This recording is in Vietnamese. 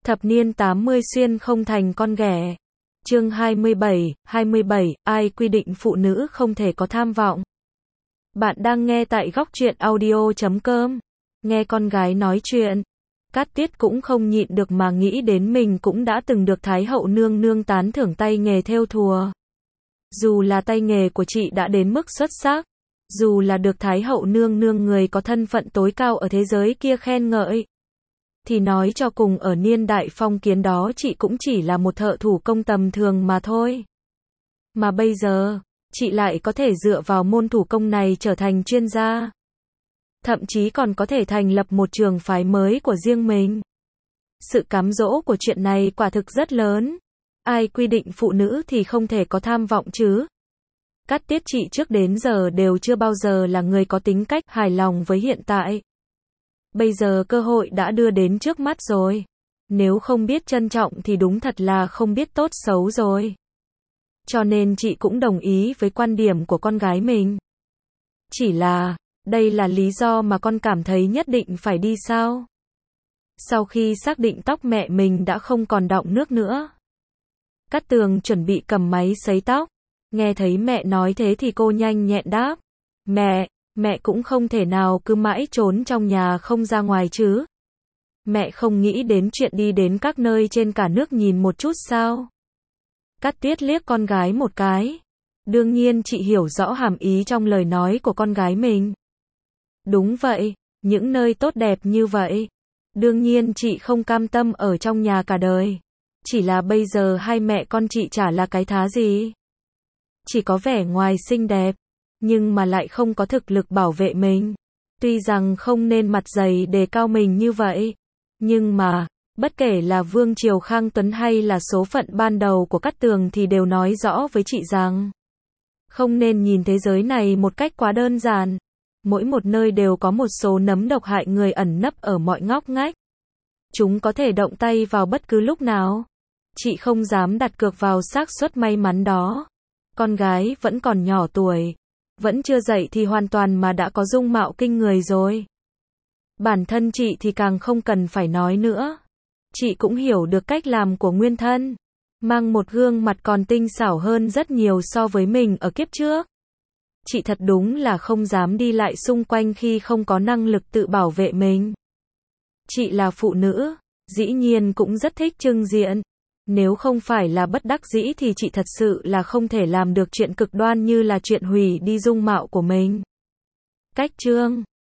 Thập niên 80 xuyên không thành con ghẻ. Chương 27, ai quy định phụ nữ không thể có tham vọng? Bạn đang nghe tại góc truyện audio.com. Nghe con gái nói chuyện, Cát Tiết cũng không nhịn được mà nghĩ đến mình cũng đã từng được Thái hậu nương nương tán thưởng tay nghề thêu thùa. Dù là tay nghề của chị đã đến mức xuất sắc, dù là được Thái hậu nương nương người có thân phận tối cao ở thế giới kia khen ngợi, thì nói cho cùng ở niên đại phong kiến đó chị cũng chỉ là một thợ thủ công tầm thường mà thôi. Mà bây giờ, chị lại có thể dựa vào môn thủ công này trở thành chuyên gia. Thậm chí còn có thể thành lập một trường phái mới của riêng mình. Sự cám dỗ của chuyện này quả thực rất lớn. Ai quy định phụ nữ thì không thể có tham vọng chứ? Cát Tiết chị trước đến giờ đều chưa bao giờ là người có tính cách hài lòng với hiện tại. Bây giờ cơ hội đã đưa đến trước mắt rồi. Nếu không biết trân trọng thì đúng thật là không biết tốt xấu rồi. Cho nên chị cũng đồng ý với quan điểm của con gái mình. Chỉ là, đây là lý do mà con cảm thấy nhất định phải đi sao? Sau khi xác định tóc mẹ mình đã không còn đọng nước nữa, Cát Tường chuẩn bị cầm máy sấy tóc. Nghe thấy mẹ nói thế thì cô nhanh nhẹn đáp. Mẹ cũng không thể nào cứ mãi trốn trong nhà không ra ngoài chứ. Mẹ không nghĩ đến chuyện đi đến các nơi trên cả nước nhìn một chút sao? Cát Tiết liếc con gái một cái. Đương nhiên chị hiểu rõ hàm ý trong lời nói của con gái mình. Đúng vậy, những nơi tốt đẹp như vậy. Đương nhiên chị không cam tâm ở trong nhà cả đời. Chỉ là bây giờ hai mẹ con chị chả là cái thá gì. Chỉ có vẻ ngoài xinh đẹp, nhưng mà lại không có thực lực bảo vệ mình. Tuy rằng không nên mặt dày đề cao mình như vậy, nhưng mà, bất kể là Vương Triều Khang Tuấn hay là số phận ban đầu của Cát Tường thì đều nói rõ với chị rằng không nên nhìn thế giới này một cách quá đơn giản. Mỗi một nơi đều có một số nấm độc hại người ẩn nấp ở mọi ngóc ngách. Chúng có thể động tay vào bất cứ lúc nào. Chị không dám đặt cược vào xác suất may mắn đó. Con gái vẫn còn nhỏ tuổi, vẫn chưa dậy thì hoàn toàn mà đã có dung mạo kinh người rồi. Bản thân chị thì càng không cần phải nói nữa. Chị cũng hiểu được cách làm của nguyên thân, mang một gương mặt còn tinh xảo hơn rất nhiều so với mình ở kiếp trước. Chị thật đúng là không dám đi lại xung quanh khi không có năng lực tự bảo vệ mình. Chị là phụ nữ, dĩ nhiên cũng rất thích trưng diện. Nếu không phải là bất đắc dĩ thì chị thật sự là không thể làm được chuyện cực đoan như là chuyện hủy đi dung mạo của mình. Cách trương